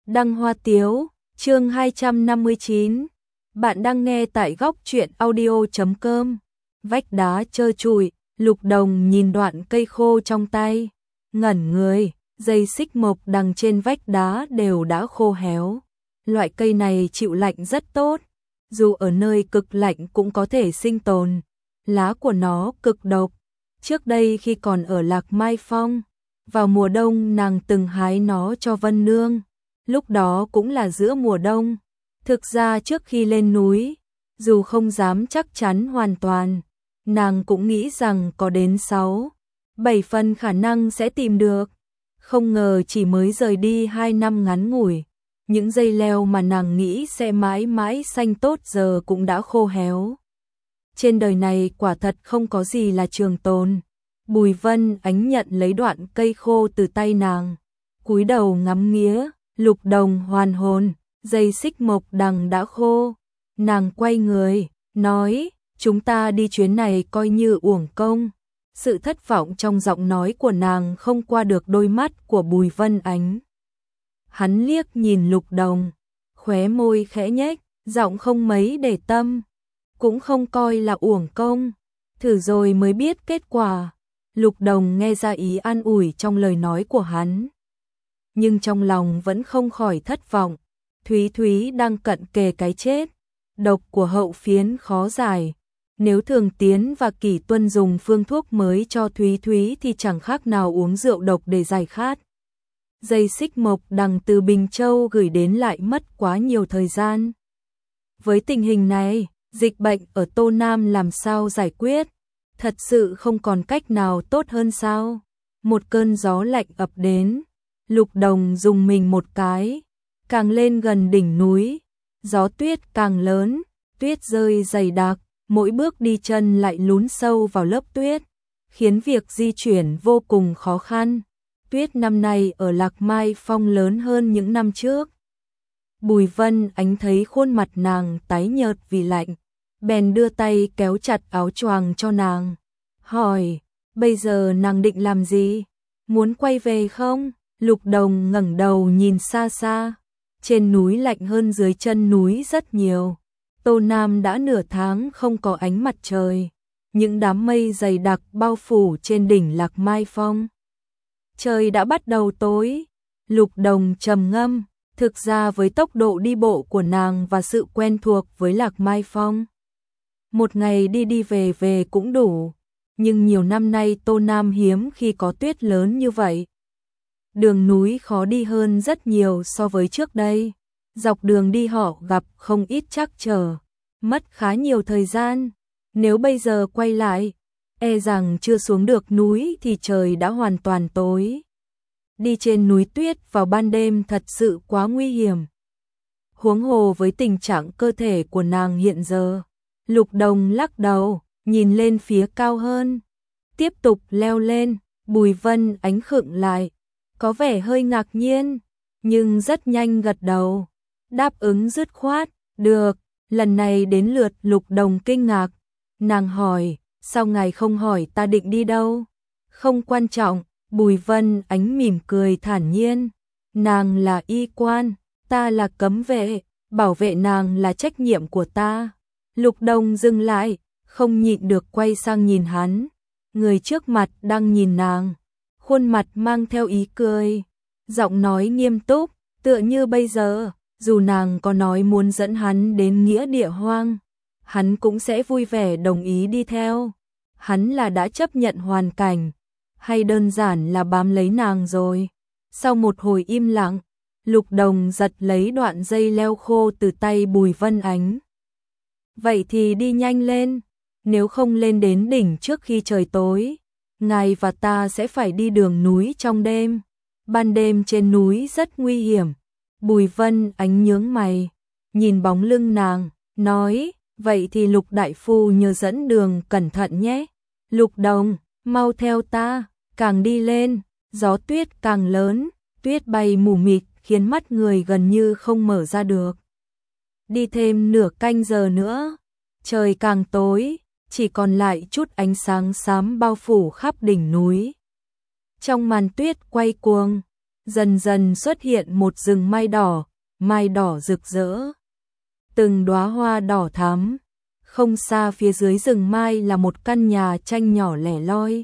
Đăng Hoa Tiếu, chương 259. Bạn đang nghe tại góc truyện audio.com. Vách đá trơ trụi, Lục Đồng nhìn đoạn cây khô trong tay, ngẩn người, dây xích mộc đằng trên vách đá đều đã khô héo. Loại cây này chịu lạnh rất tốt, dù ở nơi cực lạnh cũng có thể sinh tồn. Lá của nó cực độc. Trước đây khi còn ở Lạc Mai Phong, vào mùa đông nàng từng hái nó cho Vân Nương. Lúc đó cũng là giữa mùa đông. Thực ra trước khi lên núi, dù không dám chắc chắn hoàn toàn, nàng cũng nghĩ rằng có đến 6-7 phần khả năng sẽ tìm được. Không ngờ chỉ mới rời đi 2 năm ngắn ngủi, những dây leo mà nàng nghĩ sẽ mãi mãi xanh tốt giờ cũng đã khô héo. Trên đời này quả thật không có gì là trường tồn. Bùi Vân Ánh nhận lấy đoạn cây khô từ tay nàng, cúi đầu ngắm nghía. Lục Đồng hoàn hồn, dây xích mộc đằng đã khô. Nàng quay người, nói, chúng ta đi chuyến này coi như uổng công. Sự thất vọng trong giọng nói của nàng không qua được đôi mắt của Bùi Vân Ánh. Hắn liếc nhìn Lục Đồng, khóe môi khẽ nhếch, giọng không mấy để tâm. Cũng không coi là uổng công, thử rồi mới biết kết quả. Lục Đồng nghe ra ý an ủi trong lời nói của hắn, nhưng trong lòng vẫn không khỏi thất vọng. Thúy Thúy đang cận kề cái chết, độc của hậu phiến khó giải. Nếu Thường Tiến và Kỷ Tuân dùng phương thuốc mới cho Thúy Thúy thì chẳng khác nào uống rượu độc để giải khát. Dây xích mộc đằng từ Bình Châu gửi đến lại mất quá nhiều thời gian. Với tình hình này, dịch bệnh ở Tô Nam làm sao giải quyết? Thật sự không còn cách nào tốt hơn sao? Một cơn gió lạnh ập đến. Lục Đồng dùng mình một cái, càng lên gần đỉnh núi, gió tuyết càng lớn, tuyết rơi dày đặc, mỗi bước đi chân lại lún sâu vào lớp tuyết, khiến việc di chuyển vô cùng khó khăn. Tuyết năm nay ở Lạc Mai Phong lớn hơn những năm trước. Bùi Vân Ánh thấy khuôn mặt nàng tái nhợt vì lạnh, bèn đưa tay kéo chặt áo choàng cho nàng, hỏi, bây giờ nàng định làm gì? Muốn quay về không? Lục Đồng ngẩng đầu nhìn xa xa, trên núi lạnh hơn dưới chân núi rất nhiều. Tô Nam đã nửa tháng không có ánh mặt trời, những đám mây dày đặc bao phủ trên đỉnh Lạc Mai Phong. Trời đã bắt đầu tối. Lục Đồng trầm ngâm, thực ra với tốc độ đi bộ của nàng và sự quen thuộc với Lạc Mai Phong, một ngày đi đi về về cũng đủ, nhưng nhiều năm nay Tô Nam hiếm khi có tuyết lớn như vậy. Đường núi khó đi hơn rất nhiều so với trước đây. Dọc đường đi họ gặp không ít trắc trở, mất khá nhiều thời gian. Nếu bây giờ quay lại, e rằng chưa xuống được núi thì trời đã hoàn toàn tối. Đi trên núi tuyết vào ban đêm thật sự quá nguy hiểm. Huống hồ với tình trạng cơ thể của nàng hiện giờ. Lục Đồng lắc đầu, nhìn lên phía cao hơn, tiếp tục leo lên. Bùi Vân Ánh khựng lại, có vẻ hơi ngạc nhiên, nhưng rất nhanh gật đầu, đáp ứng dứt khoát, được. Lần này đến lượt Lục Đồng kinh ngạc, nàng hỏi, sao ngài không hỏi ta định đi đâu? Không quan trọng. Bùi Vân Ánh mỉm cười thản nhiên, nàng là y quan, ta là cấm vệ, bảo vệ nàng là trách nhiệm của ta. Lục Đồng dừng lại, không nhịn được quay sang nhìn hắn, người trước mặt đang nhìn nàng, khuôn mặt mang theo ý cười, giọng nói nghiêm túc, tựa như bây giờ, dù nàng có nói muốn dẫn hắn đến nghĩa địa hoang, hắn cũng sẽ vui vẻ đồng ý đi theo. Hắn là đã chấp nhận hoàn cảnh, hay đơn giản là bám lấy nàng rồi? Sau một hồi im lặng, Lục Đồng giật lấy đoạn dây leo khô từ tay Bùi Vân Ánh. Vậy thì đi nhanh lên, nếu không lên đến đỉnh trước khi trời tối, ngài và ta sẽ phải đi đường núi trong đêm. Ban đêm trên núi rất nguy hiểm. Bùi Vân Ánh nhướng mày, nhìn bóng lưng nàng, nói, vậy thì Lục đại phu nhờ dẫn đường cẩn thận nhé. Lục Đồng, mau theo ta. Càng đi lên, gió tuyết càng lớn, tuyết bay mù mịt khiến mắt người gần như không mở ra được. Đi thêm nửa canh giờ nữa, trời càng tối, chỉ còn lại chút ánh sáng xám bao phủ khắp đỉnh núi. Trong màn tuyết quay cuồng, dần dần xuất hiện một rừng mai đỏ rực rỡ. Từng đóa hoa đỏ thắm, không xa phía dưới rừng mai là một căn nhà tranh nhỏ lẻ loi.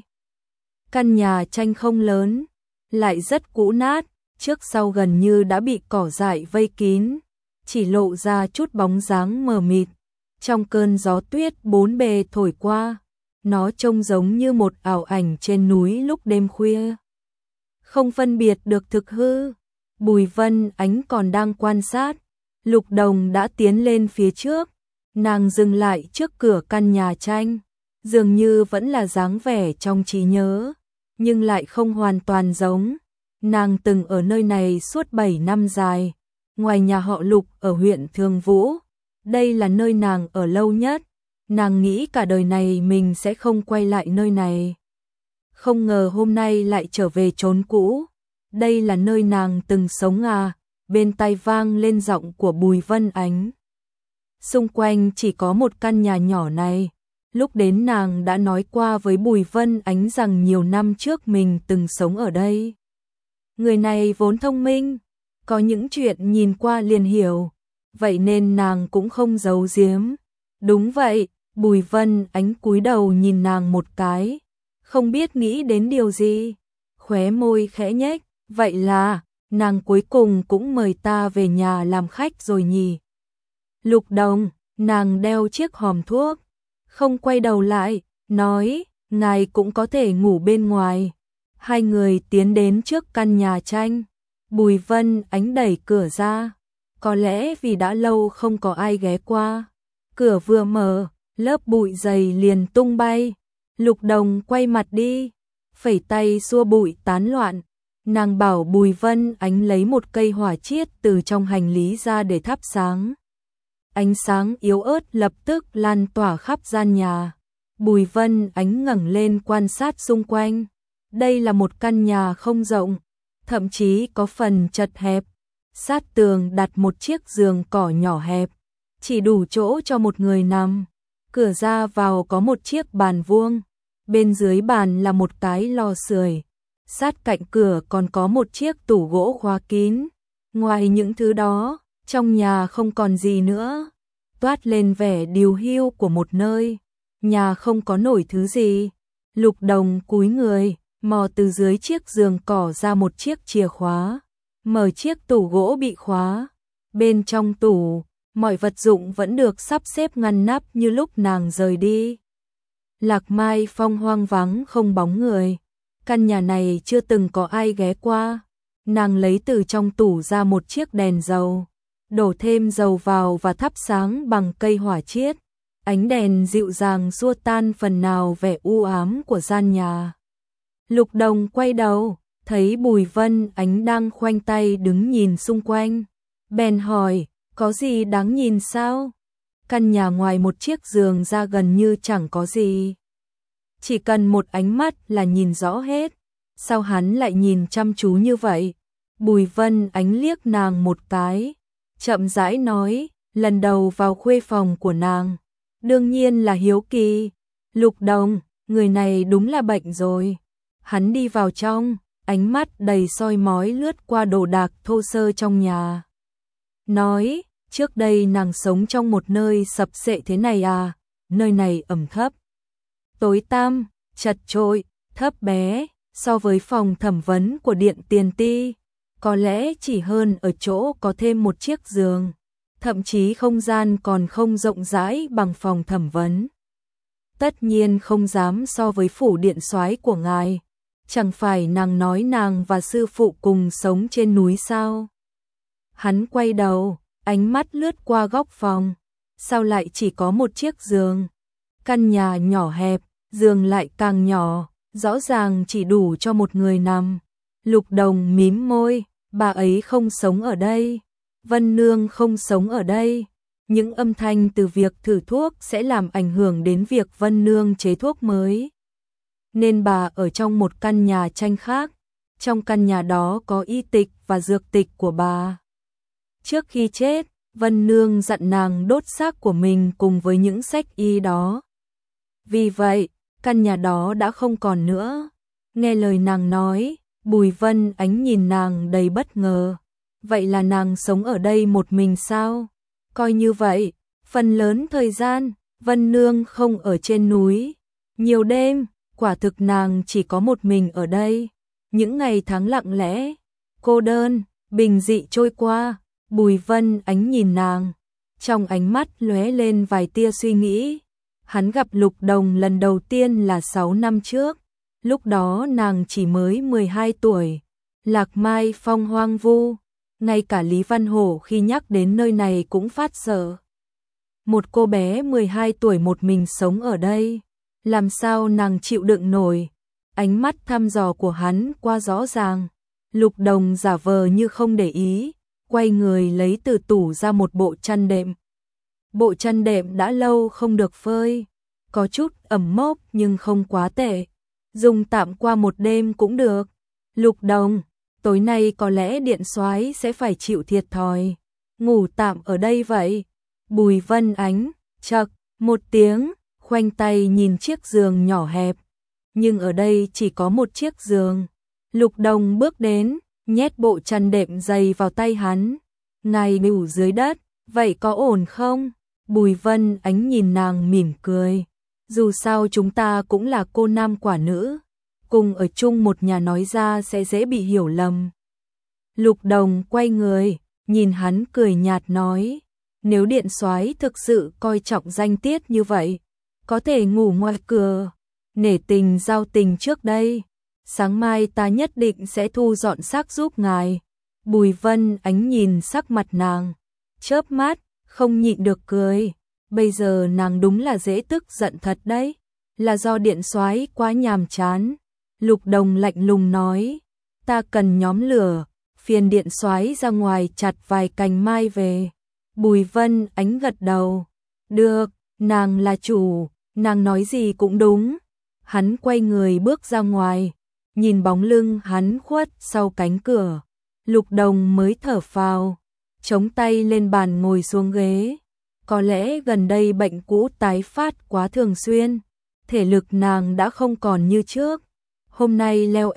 Căn nhà tranh không lớn, lại rất cũ nát, trước sau gần như đã bị cỏ dại vây kín, chỉ lộ ra chút bóng dáng mờ mịt. Trong cơn gió tuyết bốn bề thổi qua, nó trông giống như một ảo ảnh trên núi lúc đêm khuya. Không phân biệt được thực hư, Bùi Vân Ánh còn đang quan sát, Lục Đồng đã tiến lên phía trước, nàng dừng lại trước cửa căn nhà tranh, dường như vẫn là dáng vẻ trong trí nhớ, nhưng lại không hoàn toàn giống. Nàng từng ở nơi này suốt 7 năm dài, ngoài nhà họ Lục ở huyện Thường Vũ, đây là nơi nàng ở lâu nhất. Nàng nghĩ cả đời này mình sẽ không quay lại nơi này. Không ngờ hôm nay lại trở về chốn cũ. Đây là nơi nàng từng sống à? Bên tai vang lên giọng của Bùi Vân Ánh. Xung quanh chỉ có một căn nhà nhỏ này. Lúc đến nàng đã nói qua với Bùi Vân Ánh rằng nhiều năm trước mình từng sống ở đây. Người này vốn thông minh, có những chuyện nhìn qua liền hiểu, vậy nên nàng cũng không giấu giếm. Đúng vậy, Bùi Vân Ánh cúi đầu nhìn nàng một cái, không biết nghĩ đến điều gì, khóe môi khẽ nhếch, vậy là, nàng cuối cùng cũng mời ta về nhà làm khách rồi nhỉ. Lục Đồng, nàng đeo chiếc hòm thuốc, không quay đầu lại, nói, ngài cũng có thể ngủ bên ngoài. Hai người tiến đến trước căn nhà tranh, Bùi Vân Ánh đẩy cửa ra, có lẽ vì đã lâu không có ai ghé qua. Cửa vừa mở, lớp bụi dày liền tung bay, Lục Đồng quay mặt đi, phẩy tay xua bụi tán loạn. Nàng bảo Bùi Vân Ánh lấy một cây hỏa chiết từ trong hành lý ra để thắp sáng. Ánh sáng yếu ớt lập tức lan tỏa khắp gian nhà. Bùi Vân Ánh ngẩng lên quan sát xung quanh. Đây là một căn nhà không rộng, thậm chí có phần chật hẹp. Sát tường đặt một chiếc giường cỏ nhỏ hẹp, chỉ đủ chỗ cho một người nằm. Cửa ra vào có một chiếc bàn vuông, bên dưới bàn là một cái lò sưởi. Sát cạnh cửa còn có một chiếc tủ gỗ khóa kín. Ngoài những thứ đó, trong nhà không còn gì nữa. Toát lên vẻ điều hưu của một nơi. Nhà không có nổi thứ gì. Lục Đồng cúi người, mò từ dưới chiếc giường cỏ ra một chiếc chìa khóa, mở chiếc tủ gỗ bị khóa. Bên trong tủ, mọi vật dụng vẫn được sắp xếp ngăn nắp như lúc nàng rời đi. Lạc Mai Phong hoang vắng không bóng người. Căn nhà này chưa từng có ai ghé qua. Nàng lấy từ trong tủ ra một chiếc đèn dầu, đổ thêm dầu vào và thắp sáng bằng cây hỏa chiết. Ánh đèn dịu dàng xua tan phần nào vẻ u ám của gian nhà. Lục Đồng quay đầu, thấy Bùi Vân Ánh đang khoanh tay đứng nhìn xung quanh. Bèn hỏi, có gì đáng nhìn sao? Căn nhà ngoài một chiếc giường ra gần như chẳng có gì. Chỉ cần một ánh mắt là nhìn rõ hết. Sao hắn lại nhìn chăm chú như vậy? Bùi Vân Ánh liếc nàng một cái, chậm rãi nói, lần đầu vào khuê phòng của nàng, đương nhiên là hiếu kỳ. Lục Đồng, người này đúng là bệnh rồi. Hắn đi vào trong, ánh mắt đầy soi mói lướt qua đồ đạc thô sơ trong nhà. Nói, trước đây nàng sống trong một nơi sập xệ thế này à? Nơi này ẩm thấp, tối tăm, chật chội, thấp bé, so với phòng thẩm vấn của Điện Tiền Ti, có lẽ chỉ hơn ở chỗ có thêm một chiếc giường, thậm chí không gian còn không rộng rãi bằng phòng thẩm vấn. Tất nhiên không dám so với phủ điện soái của ngài. Chẳng phải nàng nói nàng và sư phụ cùng sống trên núi sao? Hắn quay đầu, ánh mắt lướt qua góc phòng. Sao lại chỉ có một chiếc giường? Căn nhà nhỏ hẹp, giường lại càng nhỏ, rõ ràng chỉ đủ cho một người nằm. Lục Đồng mím môi, bà ấy không sống ở đây. Vân Nương không sống ở đây. Những âm thanh từ việc thử thuốc sẽ làm ảnh hưởng đến việc Vân Nương chế thuốc mới. Nên bà ở trong một căn nhà tranh khác. Trong căn nhà đó có y tịch và dược tịch của bà. Trước khi chết, Vân Nương dặn nàng đốt xác của mình cùng với những sách y đó. Vì vậy, căn nhà đó đã không còn nữa. Nghe lời nàng nói, Bùi Vân Ánh nhìn nàng đầy bất ngờ. Vậy là nàng sống ở đây một mình sao? Coi như vậy, phần lớn thời gian, Vân Nương không ở trên núi. Nhiều đêm, quả thực nàng chỉ có một mình ở đây. Những ngày tháng lặng lẽ, cô đơn, bình dị trôi qua. Bùi Vân Ánh nhìn nàng, trong ánh mắt lóe lên vài tia suy nghĩ. Hắn gặp Lục Đồng lần đầu tiên là 6 năm trước, lúc đó nàng chỉ mới 12 tuổi. Lạc Mai Phong hoang vu, ngay cả Lý Văn Hổ khi nhắc đến nơi này cũng phát sợ. Một cô bé 12 tuổi một mình sống ở đây, làm sao nàng chịu đựng nổi? Ánh mắt thăm dò của hắn quá rõ ràng. Lục Đồng giả vờ như không để ý, quay người lấy từ tủ ra một bộ chăn đệm. Bộ chăn đệm đã lâu không được phơi, có chút ẩm mốc nhưng không quá tệ, dùng tạm qua một đêm cũng được. Lục Đồng, tối nay có lẽ Điện Soái sẽ phải chịu thiệt thòi, ngủ tạm ở đây vậy. Bùi Vân Ánh, chậc, một tiếng, khoanh tay nhìn chiếc giường nhỏ hẹp, nhưng ở đây chỉ có một chiếc giường. Lục Đồng bước đến, nhét bộ chăn đệm dày vào tay hắn. Ngài ngủ dưới đất, vậy có ổn không? Bùi Vân Ánh nhìn nàng mỉm cười. Dù sao chúng ta cũng là cô nam quả nữ, cùng ở chung một nhà nói ra sẽ dễ bị hiểu lầm. Lục Đồng quay người, nhìn hắn cười nhạt nói, nếu Điện Soái thực sự coi trọng danh tiết như vậy, có thể ngủ ngoài cửa, nể tình giao tình trước đây. Sáng mai ta nhất định sẽ thu dọn xác giúp ngài. Bùi Vân Ánh nhìn sắc mặt nàng, chớp mắt, không nhịn được cười. Bây giờ nàng đúng là dễ tức giận thật đấy, là do Điện Soái quá nhàm chán. Lục Đồng lạnh lùng nói, ta cần nhóm lửa, phiền Điện Soái ra ngoài chặt vài cành mai về. Bùi Vân Ánh gật đầu, được, nàng là chủ, nàng nói gì cũng đúng. Hắn quay người bước ra ngoài, nhìn bóng lưng hắn khuất sau cánh cửa. Lục Đồng mới thở phào, chống tay lên bàn ngồi xuống ghế. Có lẽ gần đây bệnh cũ tái phát quá thường xuyên, thể lực nàng đã không còn như trước. Hôm nay leo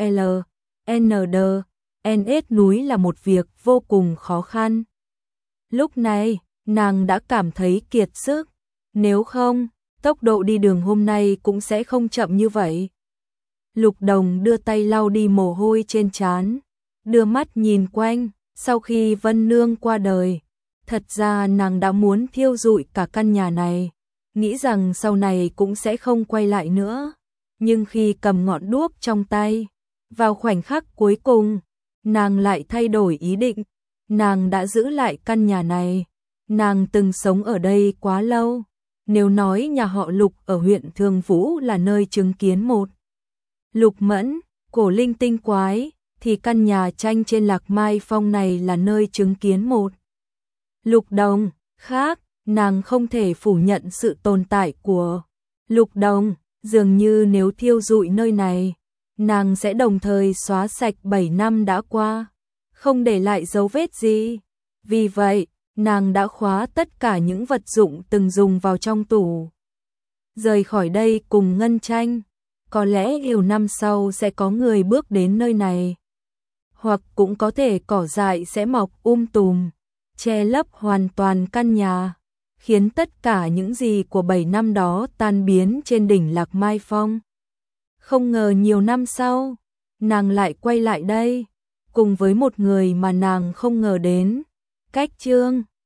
LND núi là một việc vô cùng khó khăn. Lúc này, nàng đã cảm thấy kiệt sức, nếu không, tốc độ đi đường hôm nay cũng sẽ không chậm như vậy. Lục Đồng đưa tay lau đi mồ hôi trên trán, đưa mắt nhìn quanh. Sau khi Vân Nương qua đời, thật ra nàng đã muốn thiêu rụi cả căn nhà này, nghĩ rằng sau này cũng sẽ không quay lại nữa. Nhưng khi cầm ngọn đuốc trong tay, vào khoảnh khắc cuối cùng, nàng lại thay đổi ý định. Nàng đã giữ lại căn nhà này, nàng từng sống ở đây quá lâu. Nếu nói nhà họ Lục ở huyện Thường Vũ là nơi chứng kiến một Lục Mẫn, cổ linh tinh quái, thì căn nhà tranh trên Lạc Mai Phong này là nơi chứng kiến một Lục Đồng khác. Nàng không thể phủ nhận sự tồn tại của Lục Đồng, dường như nếu thiêu rụi nơi này, nàng sẽ đồng thời xóa sạch 7 năm đã qua, không để lại dấu vết gì. Vì vậy, nàng đã khóa tất cả những vật dụng từng dùng vào trong tủ. Rời khỏi đây cùng Ngân Tranh, có lẽ nhiều năm sau sẽ có người bước đến nơi này. Hoặc cũng có thể cỏ dại sẽ mọc tùm, che lấp hoàn toàn căn nhà, khiến tất cả những gì của 7 năm đó tan biến trên đỉnh Lạc Mai Phong. Không ngờ nhiều năm sau, nàng lại quay lại đây, cùng với một người mà nàng không ngờ đến. Cách chương